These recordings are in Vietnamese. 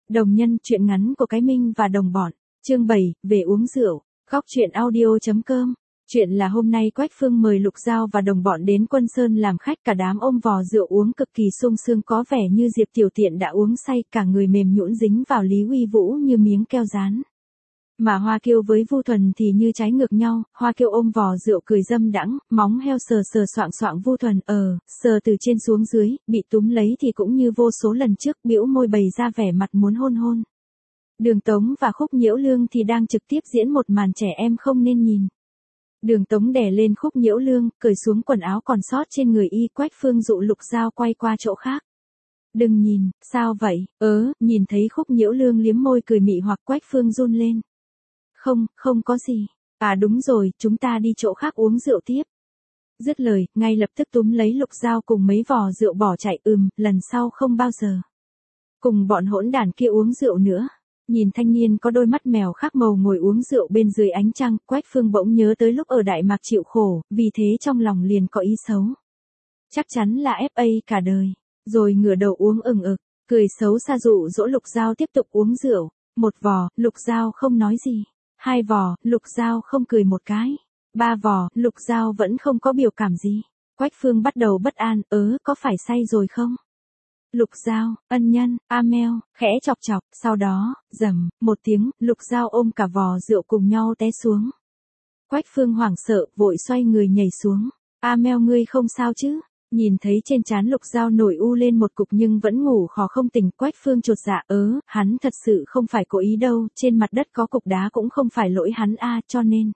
Đồng nhân, truyện ngắn của Cái Minh và đồng bọn. Chương 7, về uống rượu. Góc truyện audio.com. Chuyện là hôm nay Quách Phương mời Lục Giao và đồng bọn đến Quân Sơn làm khách, cả đám ôm vò rượu uống cực kỳ sung sướng, có vẻ như Diệp Tiểu Tiện đã uống say, cả người mềm nhũn dính vào Lý Uy Vũ như miếng keo dán. Mà Hoa Kiêu với Vu Thuần thì như trái ngược nhau, Hoa Kiêu ôm vò rượu cười dâm đãng, móng heo sờ sờ soạng soạng, Vu Thuần sờ từ trên xuống dưới, bị túm lấy thì cũng như vô số lần trước, bĩu môi bày ra vẻ mặt muốn hôn hôn. Đường Tống và Khúc Nhiễu Lương thì đang trực tiếp diễn một màn trẻ em không nên nhìn. Đường Tống đè lên Khúc Nhiễu Lương, cởi xuống quần áo còn sót trên người y. Quách Phương dụ Lục Giao quay qua chỗ khác. Đừng nhìn, sao vậy? Nhìn thấy Khúc Nhiễu Lương liếm môi cười mị hoặc, Quách Phương run lên. Không có gì. À đúng rồi, chúng ta đi chỗ khác uống rượu tiếp. Dứt lời, ngay lập tức túm lấy Lục Giao cùng mấy vò rượu bỏ chạy. Lần sau không bao giờ cùng bọn hỗn đản kia uống rượu nữa. Nhìn thanh niên có đôi mắt mèo khác màu ngồi uống rượu bên dưới ánh trăng, Quách Phương bỗng nhớ tới lúc ở Đại Mạc chịu khổ, vì thế trong lòng liền có ý xấu. Chắc chắn là FA cả đời. Rồi ngửa đầu uống ừng ực, cười xấu xa dụ dỗ Lục Giao tiếp tục uống rượu. Một vò, Lục Giao không nói gì. 2 vò, Lục Giao không cười một cái. 3 vò, Lục Giao vẫn không có biểu cảm gì. Quách Phương bắt đầu bất an, có phải say rồi không? Lục Giao, ân nhân, Amel, khẽ chọc chọc, sau đó, rầm, một tiếng, Lục Giao ôm cả vò rượu cùng nhau té xuống. Quách Phương hoảng sợ, vội xoay người nhảy xuống. Amel, ngươi không sao chứ? Nhìn thấy trên trán Lục Giao nổi u lên một cục nhưng vẫn ngủ khò không tỉnh, Quách Phương chột dạ, hắn thật sự không phải cố ý đâu, trên mặt đất có cục đá cũng không phải lỗi hắn cho nên.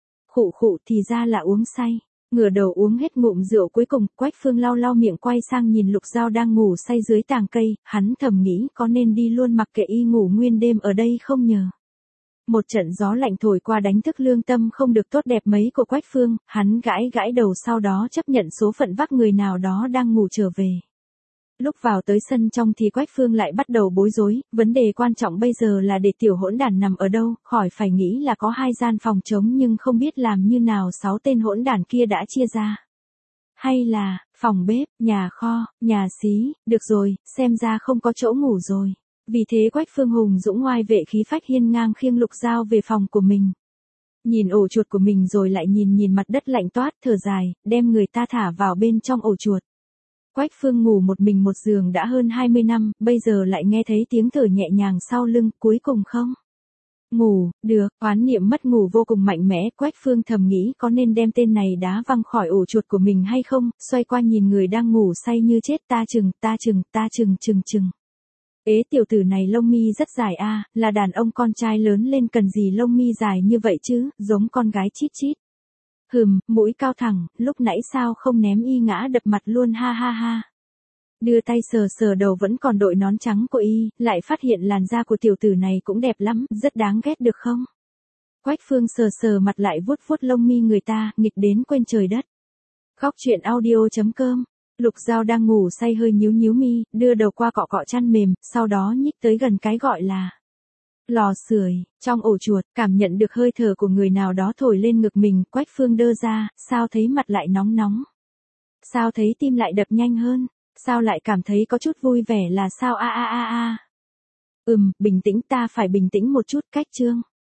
Khụ thì ra là uống say. Ngửa đầu uống hết ngụm rượu cuối cùng, Quách Phương lau lau miệng quay sang nhìn Lục Giao đang ngủ say dưới tàng cây, hắn thầm nghĩ có nên đi luôn mặc kệ y ngủ nguyên đêm ở đây không nhờ. Một trận gió lạnh thổi qua đánh thức lương tâm không được tốt đẹp mấy của Quách Phương, hắn gãi đầu sau đó chấp nhận số phận vác người nào đó đang ngủ trở về. Lúc vào tới sân trong thì Quách Phương lại bắt đầu bối rối, vấn đề quan trọng bây giờ là để tiểu hỗn đản nằm ở đâu, khỏi phải nghĩ là có 2 gian phòng trống nhưng không biết làm như nào 6 tên hỗn đản kia đã chia ra. Hay là, phòng bếp, nhà kho, nhà xí, được rồi, xem ra không có chỗ ngủ rồi. Vì thế Quách Phương hùng dũng ngoai vệ khí phách hiên ngang khiêng Lục Giao về phòng của mình. Nhìn ổ chuột của mình rồi lại nhìn mặt đất lạnh toát, thở dài, đem người ta thả vào bên trong ổ chuột. Quách Phương ngủ một mình một giường đã hơn 20 năm, bây giờ lại nghe thấy tiếng thở nhẹ nhàng sau lưng, cuối cùng không ngủ được, oán niệm mất ngủ vô cùng mạnh mẽ, Quách Phương thầm nghĩ có nên đem tên này đá văng khỏi ổ chuột của mình hay không, xoay qua nhìn người đang ngủ say như chết, ta chừng. Tiểu tử này lông mi rất dài là đàn ông con trai lớn lên cần gì lông mi dài như vậy chứ, giống con gái chít chít. Mũi cao thẳng, lúc nãy sao không ném y ngã đập mặt luôn, ha. Đưa tay sờ đầu vẫn còn đội nón trắng của y, lại phát hiện làn da của tiểu tử này cũng đẹp lắm, rất đáng ghét được không? Quách Phương sờ mặt lại vuốt lông mi người ta, nghịch đến quên trời đất. Góc truyện audio.com. Lục Giao đang ngủ say hơi nhíu mi, đưa đầu qua cọ chăn mềm, sau đó nhích tới gần cái gọi là lò sưởi. Trong ổ chuột, cảm nhận được hơi thở của người nào đó thổi lên ngực mình, Quách Phương đơ ra, sao thấy mặt lại nóng? Sao thấy tim lại đập nhanh hơn? Sao lại cảm thấy có chút vui vẻ là sao? Bình tĩnh, ta phải bình tĩnh một chút, Cách Trương.